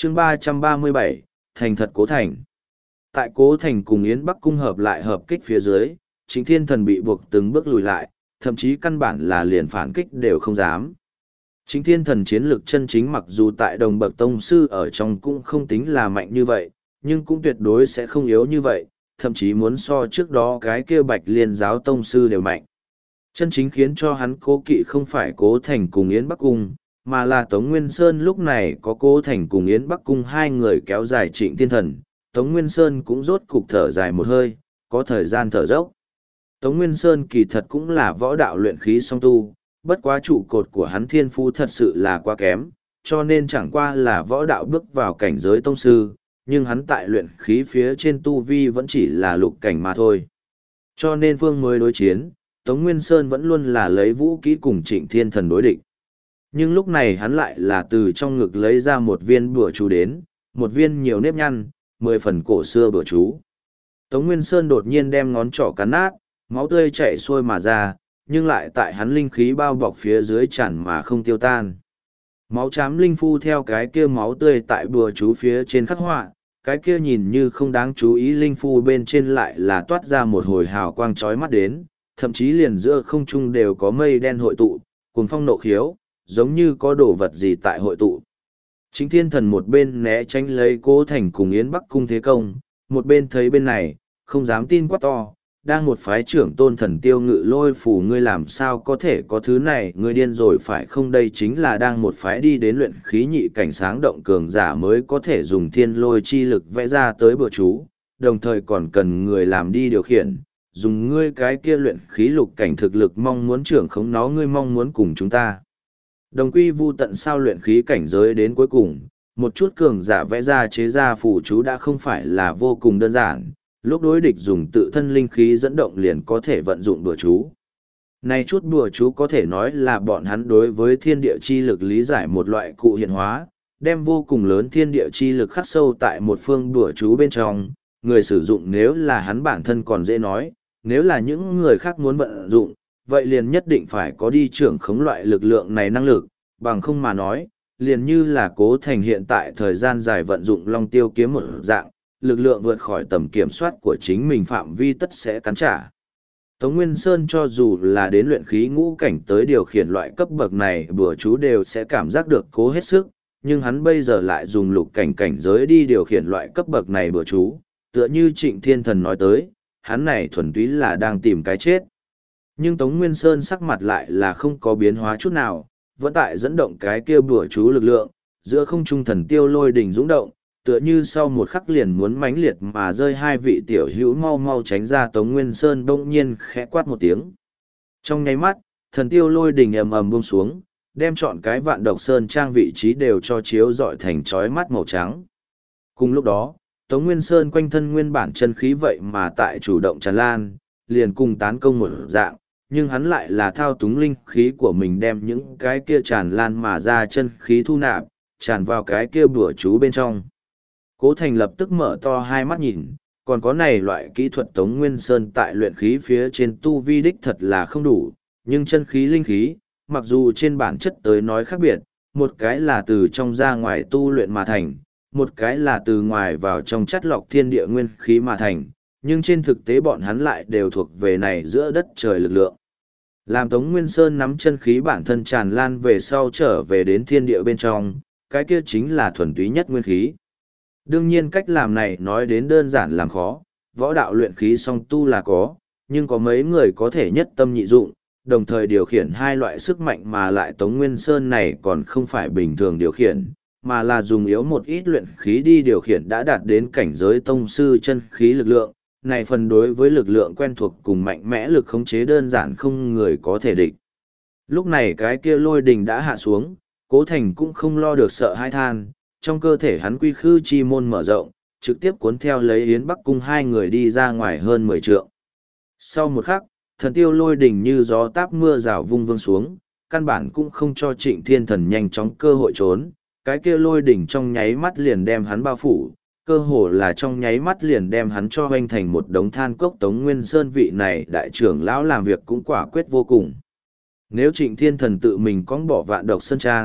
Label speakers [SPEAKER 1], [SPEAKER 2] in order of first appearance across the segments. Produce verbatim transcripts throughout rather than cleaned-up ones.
[SPEAKER 1] chương ba trăm ba mươi bảy, thành thật Cố Thành. Tại Cố Thành cùng Yến Bắc Cung hợp lại hợp kích phía dưới, Trịnh Thiên Thần bị buộc từng bước lùi lại, thậm chí căn bản là liền phản kích đều không dám. Trịnh Thiên Thần chiến lược chân chính mặc dù tại đồng bậc tông sư ở trong cũng không tính là mạnh như vậy, nhưng cũng tuyệt đối sẽ không yếu như vậy, thậm chí muốn so trước đó cái kia Bạch Liên giáo tông sư đều mạnh. Chân chính khiến cho hắn cố kỵ không phải Cố Thành cùng Yến Bắc Cung, mà là Tống Nguyên Sơn lúc này có Cố Thành cùng Yến Bắc Cung hai người kéo dài Trịnh Thiên Thần, Tống Nguyên Sơn cũng rốt cục thở dài một hơi, có thời gian thở dốc. Tống Nguyên Sơn kỳ thật cũng là võ đạo luyện khí song tu, bất quá trụ cột của hắn thiên phú thật sự là quá kém, cho nên chẳng qua là võ đạo bước vào cảnh giới tông sư, nhưng hắn tại luyện khí phía trên tu vi vẫn chỉ là lục cảnh mà thôi. Cho nên phương mới đối chiến, Tống Nguyên Sơn vẫn luôn là lấy vũ kỹ cùng Trịnh Thiên Thần đối địch. Nhưng lúc này hắn lại là từ trong ngực lấy ra một viên bùa chú đến, một viên nhiều nếp nhăn, mười phần cổ xưa bùa chú. Tống Nguyên Sơn đột nhiên đem ngón trỏ cắn nát, máu tươi chảy xuôi mà ra, nhưng lại tại hắn linh khí bao bọc phía dưới chản mà không tiêu tan. Máu chám linh phu theo cái kia máu tươi tại bùa chú phía trên khắc họa, cái kia nhìn như không đáng chú ý linh phu bên trên lại là toát ra một hồi hào quang chói mắt đến, thậm chí liền giữa không trung đều có mây đen hội tụ, cùng phong nộ khiếu, giống như có đồ vật gì tại hội tụ. Chính Thiên Thần một bên né tránh lấy Cố Thành cùng Yến Bắc Cung thế công, một bên thấy bên này, không dám tin quá to, đang một phái trưởng tôn thần tiêu ngự lôi phủ ngươi làm sao có thể có thứ này, ngươi điên rồi phải không, đây chính là đang một phái đi đến luyện khí nhị cảnh sáng động cường giả mới có thể dùng thiên lôi chi lực vẽ ra tới bữa chú, đồng thời còn cần người làm đi điều khiển, dùng ngươi cái kia luyện khí lục cảnh thực lực mong muốn trưởng khống nó, ngươi mong muốn cùng chúng ta. Đồng quy vu tận sao luyện khí cảnh giới đến cuối cùng, một chút cường giả vẽ ra chế ra phù chú đã không phải là vô cùng đơn giản, lúc đối địch dùng tự thân linh khí dẫn động liền có thể vận dụng đùa chú. Này chút đùa chú có thể nói là bọn hắn đối với thiên địa chi lực lý giải một loại cụ hiện hóa, đem vô cùng lớn thiên địa chi lực khắc sâu tại một phương đùa chú bên trong, người sử dụng nếu là hắn bản thân còn dễ nói, nếu là những người khác muốn vận dụng, vậy liền nhất định phải có đi trưởng khống loại lực lượng này năng lực, bằng không mà nói, liền như là Cố Thành hiện tại thời gian dài vận dụng long tiêu kiếm một dạng, lực lượng vượt khỏi tầm kiểm soát của chính mình phạm vi tất sẽ cắn trả. Tống Nguyên Sơn cho dù là đến luyện khí ngũ cảnh tới điều khiển loại cấp bậc này bùa chú đều sẽ cảm giác được cố hết sức, nhưng hắn bây giờ lại dùng lục cảnh cảnh giới đi điều khiển loại cấp bậc này bùa chú, tựa như Trịnh Thiên Thần nói tới, hắn này thuần túy là đang tìm cái chết. Nhưng Tống Nguyên Sơn sắc mặt lại là không có biến hóa chút nào, vẫn tại dẫn động cái kia bùa chú lực lượng, giữa không trung thần tiêu lôi đỉnh dũng động, tựa như sau một khắc liền muốn mãnh liệt mà rơi hai vị tiểu hữu mau mau tránh ra. Tống Nguyên Sơn bỗng nhiên khẽ quát một tiếng. Trong nháy mắt, thần tiêu lôi đỉnh ầm ầm buông xuống, đem trọn cái Vạn Độc Sơn trang vị trí đều cho chiếu rọi thành chói mắt màu trắng. Cùng lúc đó, Tống Nguyên Sơn quanh thân nguyên bản chân khí vậy mà tại chủ động tràn lan, liền cùng tán công một dạng, nhưng hắn lại là thao túng linh khí của mình đem những cái kia tràn lan mà ra chân khí thu nạp, tràn vào cái kia bùa chú bên trong. Cố Thành lập tức mở to hai mắt nhìn, còn có này loại kỹ thuật Tống Nguyên Sơn tại luyện khí phía trên tu vi đích thật là không đủ, nhưng chân khí linh khí, mặc dù trên bản chất tới nói khác biệt, một cái là từ trong ra ngoài tu luyện mà thành, một cái là từ ngoài vào trong chất lọc thiên địa nguyên khí mà thành, nhưng trên thực tế bọn hắn lại đều thuộc về này giữa đất trời lực lượng. Làm Tống Nguyên Sơn nắm chân khí bản thân tràn lan về sau trở về đến thiên địa bên trong, cái kia chính là thuần túy nhất nguyên khí. Đương nhiên cách làm này nói đến đơn giản làm khó, võ đạo luyện khí song tu là có, nhưng có mấy người có thể nhất tâm nhị dụng, đồng thời điều khiển hai loại sức mạnh mà lại Tống Nguyên Sơn này còn không phải bình thường điều khiển, mà là dùng yếu một ít luyện khí đi điều khiển đã đạt đến cảnh giới tông sư chân khí lực lượng. Này phần đối với lực lượng quen thuộc cùng mạnh mẽ lực khống chế đơn giản không người có thể địch. Lúc này cái kia lôi đình đã hạ xuống, Cố Thành cũng không lo được sợ hai than, trong cơ thể hắn quy khư chi môn mở rộng, trực tiếp cuốn theo lấy Yến Bắc Cung hai người đi ra ngoài hơn mười trượng. Sau một khắc, thần tiêu lôi đình như gió táp mưa rào vung vương xuống, căn bản cũng không cho Trịnh Thiên Thần nhanh chóng cơ hội trốn, cái kia lôi đỉnh trong nháy mắt liền đem hắn bao phủ, cơ hồ là trong nháy mắt liền đem hắn cho hoành thành một đống than cốc. Tống Nguyên Sơn vị này đại trưởng lão làm việc cũng quả quyết vô cùng. Nếu Trịnh Thiên Thần tự mình cóng bỏ Vạn Độc Sơn Trang,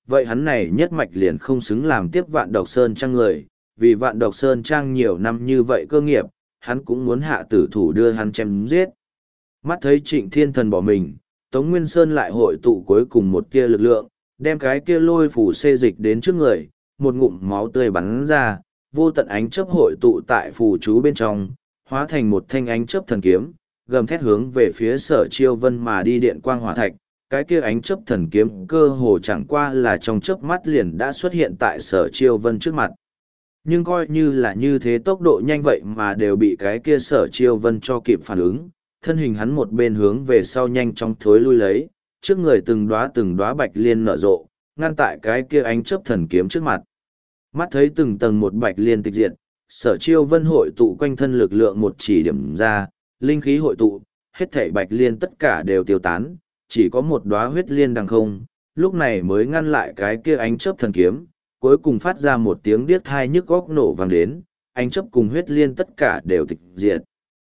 [SPEAKER 1] vậy hắn này nhất mạch liền không xứng làm tiếp Vạn Độc Sơn Trang người, vì Vạn Độc Sơn Trang nhiều năm như vậy cơ nghiệp, hắn cũng muốn hạ tử thủ đưa hắn chém giết. Mắt thấy Trịnh Thiên Thần bỏ mình, Tống Nguyên Sơn lại hội tụ cuối cùng một tia lực lượng, đem cái kia lôi phủ xê dịch đến trước người, một ngụm máu tươi bắn ra, vô tận ánh chớp hội tụ tại phù chú bên trong, hóa thành một thanh ánh chớp thần kiếm, gầm thét hướng về phía Sở Chiêu Vân mà đi điện quang hỏa thạch. Cái kia ánh chớp thần kiếm cơ hồ chẳng qua là trong chớp mắt liền đã xuất hiện tại Sở Chiêu Vân trước mặt. Nhưng coi như là như thế tốc độ nhanh vậy mà đều bị cái kia Sở Chiêu Vân cho kịp phản ứng, thân hình hắn một bên hướng về sau nhanh chóng thối lui lấy, trước người từng đóa từng đóa bạch liên nở rộ, ngăn tại cái kia ánh chớp thần kiếm trước mặt. Mắt thấy từng tầng một bạch liên tịch diệt, Sở Chiêu Vân hội tụ quanh thân lực lượng một chỉ điểm ra, linh khí hội tụ, hết thảy bạch liên tất cả đều tiêu tán, chỉ có một đóa huyết liên đằng không, lúc này mới ngăn lại cái kia ánh chớp thần kiếm, cuối cùng phát ra một tiếng điếc tai nhức óc nổ vang đến, ánh chớp cùng huyết liên tất cả đều tịch diệt.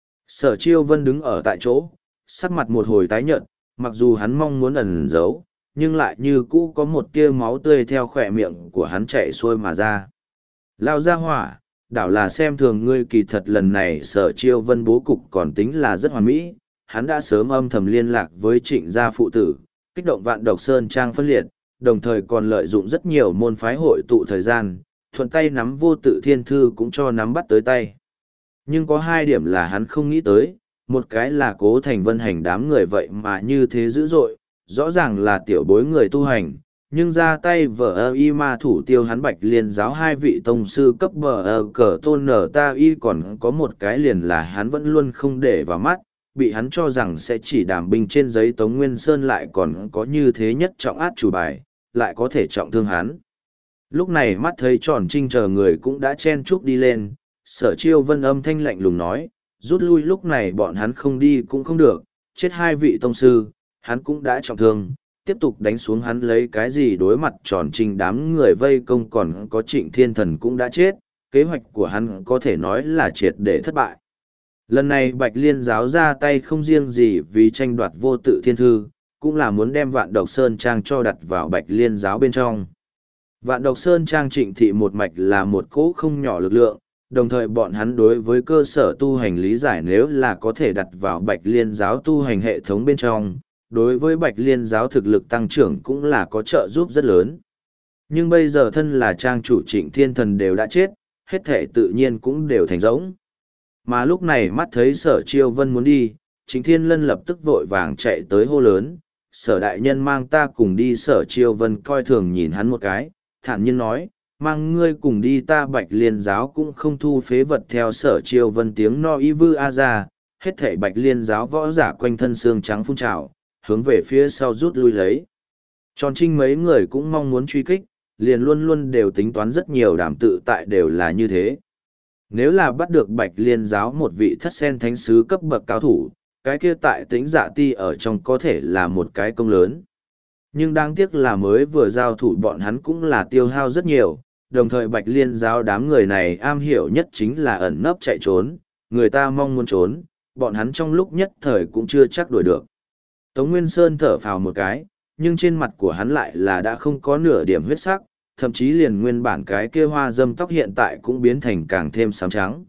[SPEAKER 1] Sở Chiêu Vân đứng ở tại chỗ, sắc mặt một hồi tái nhợt, mặc dù hắn mong muốn ẩn giấu, nhưng lại như cũ có một tia máu tươi theo khỏe miệng của hắn chảy xuôi mà ra. Lao ra hỏa, đảo là xem thường ngươi, kỳ thật lần này Sở Chiêu Vân bố cục còn tính là rất hoàn mỹ, hắn đã sớm âm thầm liên lạc với Trịnh gia phụ tử, kích động Vạn Độc Sơn Trang phân liệt, đồng thời còn lợi dụng rất nhiều môn phái hội tụ thời gian, thuận tay nắm vô tự thiên thư cũng cho nắm bắt tới tay. Nhưng có hai điểm là hắn không nghĩ tới, một cái là Cố Thành Vân hành đám người vậy mà như thế dữ dội, rõ ràng là tiểu bối người tu hành, nhưng ra tay vợ ơ y ma thủ tiêu hắn Bạch Liên giáo hai vị tông sư cấp bờ ơ cờ tôn nở ta y, còn có một cái liền là hắn vẫn luôn không để vào mắt, bị hắn cho rằng sẽ chỉ đảm binh trên giấy Tống Nguyên Sơn lại còn có như thế nhất trọng át chủ bài, lại có thể trọng thương hắn. Lúc này mắt thấy Tròn Trinh chờ người cũng đã chen chúc đi lên, Sở Chiêu Vân âm thanh lạnh lùng nói, rút lui, lúc này bọn hắn không đi cũng không được, chết hai vị tông sư, hắn cũng đã trọng thương, tiếp tục đánh xuống hắn lấy cái gì đối mặt Tròn Trinh đám người vây công, còn có Trịnh Thiên Thần cũng đã chết, kế hoạch của hắn có thể nói là triệt để thất bại. Lần này Bạch Liên giáo ra tay không riêng gì vì tranh đoạt vô tự thiên thư, cũng là muốn đem Vạn Độc Sơn Trang cho đặt vào Bạch Liên giáo bên trong. Vạn Độc Sơn Trang Trịnh thị một mạch là một cỗ không nhỏ lực lượng, đồng thời bọn hắn đối với cơ sở tu hành lý giải nếu là có thể đặt vào Bạch Liên giáo tu hành hệ thống bên trong, đối với Bạch Liên giáo thực lực tăng trưởng cũng là có trợ giúp rất lớn. Nhưng bây giờ thân là trang chủ Trịnh Thiên Thần đều đã chết, hết thể tự nhiên cũng đều thành rỗng. Mà lúc này mắt thấy Sở Chiêu Vân muốn đi, Trịnh Thiên Lân lập tức vội vàng chạy tới hô lớn, Sở đại nhân mang ta cùng đi. Sở Chiêu Vân coi thường nhìn hắn một cái, thản nhiên nói, mang ngươi cùng đi, ta Bạch Liên giáo cũng không thu phế vật. Theo Sở Chiêu Vân tiếng no y vư a ra, hết thảy Bạch Liên giáo võ giả quanh thân xương trắng phun trào, hướng về phía sau rút lui lấy. Tròn Trinh mấy người cũng mong muốn truy kích, liền luôn luôn đều tính toán rất nhiều, đảm tự tại đều là như thế. Nếu là bắt được Bạch Liên giáo một vị thất sen thánh sứ cấp bậc cao thủ, cái kia tại Tĩnh Dạ Ti ở trong có thể là một cái công lớn. Nhưng đáng tiếc là mới vừa giao thủ bọn hắn cũng là tiêu hao rất nhiều, đồng thời Bạch Liên giáo đám người này am hiểu nhất chính là ẩn nấp chạy trốn, người ta mong muốn trốn, bọn hắn trong lúc nhất thời cũng chưa chắc đuổi được. Tống Nguyên Sơn thở phào một cái, nhưng trên mặt của hắn lại là đã không có nửa điểm huyết sắc, thậm chí liền nguyên bản cái kia hoa dâm tóc hiện tại cũng biến thành càng thêm xám trắng.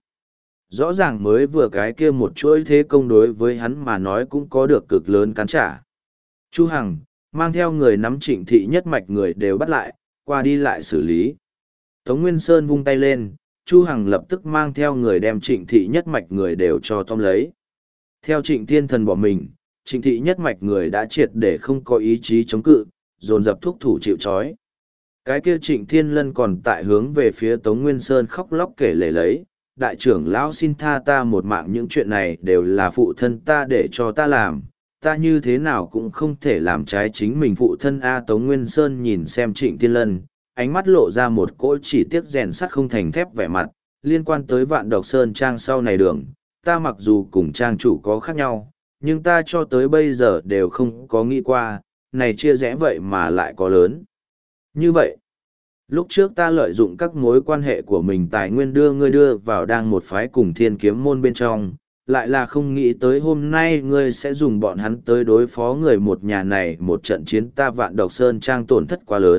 [SPEAKER 1] Rõ ràng mới vừa cái kia một chuỗi thế công đối với hắn mà nói cũng có được cực lớn cắn trả. Chu Hằng, mang theo người nắm Trịnh thị nhất mạch người đều bắt lại, qua đi lại xử lý. Tống Nguyên Sơn vung tay lên, Chu Hằng lập tức mang theo người đem Trịnh thị nhất mạch người đều cho tóm lấy. Theo Trịnh Thiên Thần bỏ mình, Trịnh thị nhất mạch người đã triệt để không có ý chí chống cự, dồn dập thúc thủ chịu trói. Cái kia Trịnh Thiên Lân còn tại hướng về phía Tống Nguyên Sơn khóc lóc kể lể lấy, đại trưởng lão xin tha ta một mạng, những chuyện này đều là phụ thân ta để cho ta làm, ta như thế nào cũng không thể làm trái chính mình phụ thân a. Tống Nguyên Sơn nhìn xem Trịnh Thiên Lân, ánh mắt lộ ra một cỗ chỉ tiếc rèn sắt không thành thép vẻ mặt, liên quan tới Vạn Độc Sơn Trang sau này đường, ta mặc dù cùng trang chủ có khác nhau, nhưng ta cho tới bây giờ đều không có nghĩ qua, này chia rẽ vậy mà lại có lớn. Như vậy, lúc trước ta lợi dụng các mối quan hệ của mình tài nguyên đưa ngươi đưa vào đang một phái cùng Thiên Kiếm môn bên trong, lại là không nghĩ tới hôm nay ngươi sẽ dùng bọn hắn tới đối phó người một nhà này. Một trận chiến ta Vạn Độc Sơn Trang tổn thất quá lớn,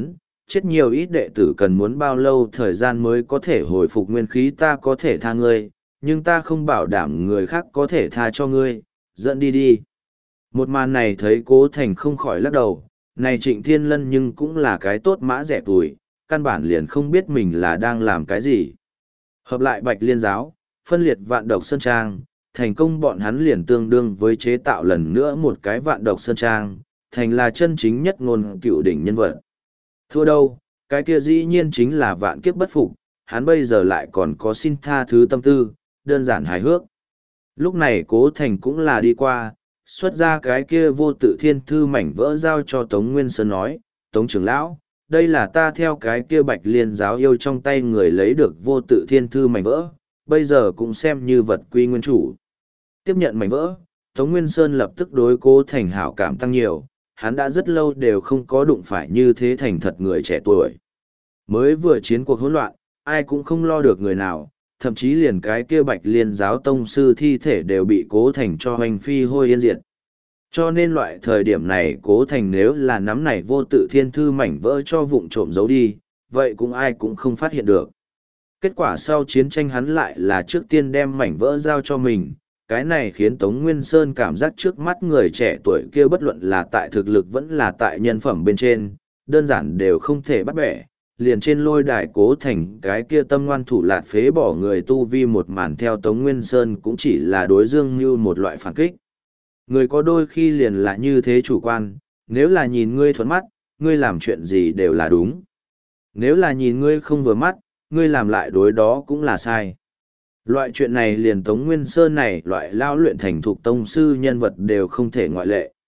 [SPEAKER 1] chết nhiều ít đệ tử cần muốn bao lâu thời gian mới có thể hồi phục nguyên khí ta có thể tha ngươi, nhưng ta không bảo đảm người khác có thể tha cho ngươi, dẫn đi đi. Một màn này thấy Cố Thành không khỏi lắc đầu, này Trịnh Thiên Lân nhưng cũng là cái tốt mã rẻ tuổi, căn bản liền không biết mình là đang làm cái gì. Hợp lại Bạch Liên giáo, phân liệt Vạn Độc Sơn Trang, thành công bọn hắn liền tương đương với chế tạo lần nữa một cái Vạn Độc Sơn Trang, thành là chân chính nhất ngôn cựu đỉnh nhân vật. Thua đâu, cái kia dĩ nhiên chính là vạn kiếp bất phục, hắn bây giờ lại còn có xin tha thứ tâm tư, đơn giản hài hước. Lúc này Cố Thành cũng là đi qua, xuất ra cái kia vô tự thiên thư mảnh vỡ giao cho Tống Nguyên Sơn nói, Tống trưởng lão, đây là ta theo cái kia Bạch Liên giáo yêu trong tay người lấy được vô tự thiên thư mảnh vỡ, bây giờ cũng xem như vật quy nguyên chủ. Tiếp nhận mảnh vỡ, Tống Nguyên Sơn lập tức đối Cố Thành hảo cảm tăng nhiều, hắn đã rất lâu đều không có đụng phải như thế thành thật người trẻ tuổi. Mới vừa chiến cuộc hỗn loạn, ai cũng không lo được người nào, thậm chí liền cái kia Bạch Liên giáo tông sư thi thể đều bị Cố Thành cho hoành phi hôi yên diệt. Cho nên loại thời điểm này Cố Thành nếu là nắm này vô tự thiên thư mảnh vỡ cho vụng trộm giấu đi, vậy cũng ai cũng không phát hiện được. Kết quả sau chiến tranh hắn lại là trước tiên đem mảnh vỡ giao cho mình, cái này khiến Tống Nguyên Sơn cảm giác trước mắt người trẻ tuổi kia bất luận là tại thực lực vẫn là tại nhân phẩm bên trên, đơn giản đều không thể bắt bẻ. Liền trên lôi đài Cố Thành cái kia tâm ngoan thủ lạt phế bỏ người tu vi một màn theo Tống Nguyên Sơn cũng chỉ là đối dương như một loại phản kích. Người có đôi khi liền là như thế chủ quan, nếu là nhìn ngươi thuận mắt, ngươi làm chuyện gì đều là đúng. Nếu là nhìn ngươi không vừa mắt, ngươi làm lại đối đó cũng là sai. Loại chuyện này liền Tống Nguyên Sơn này loại lao luyện thành thục tông sư nhân vật đều không thể ngoại lệ.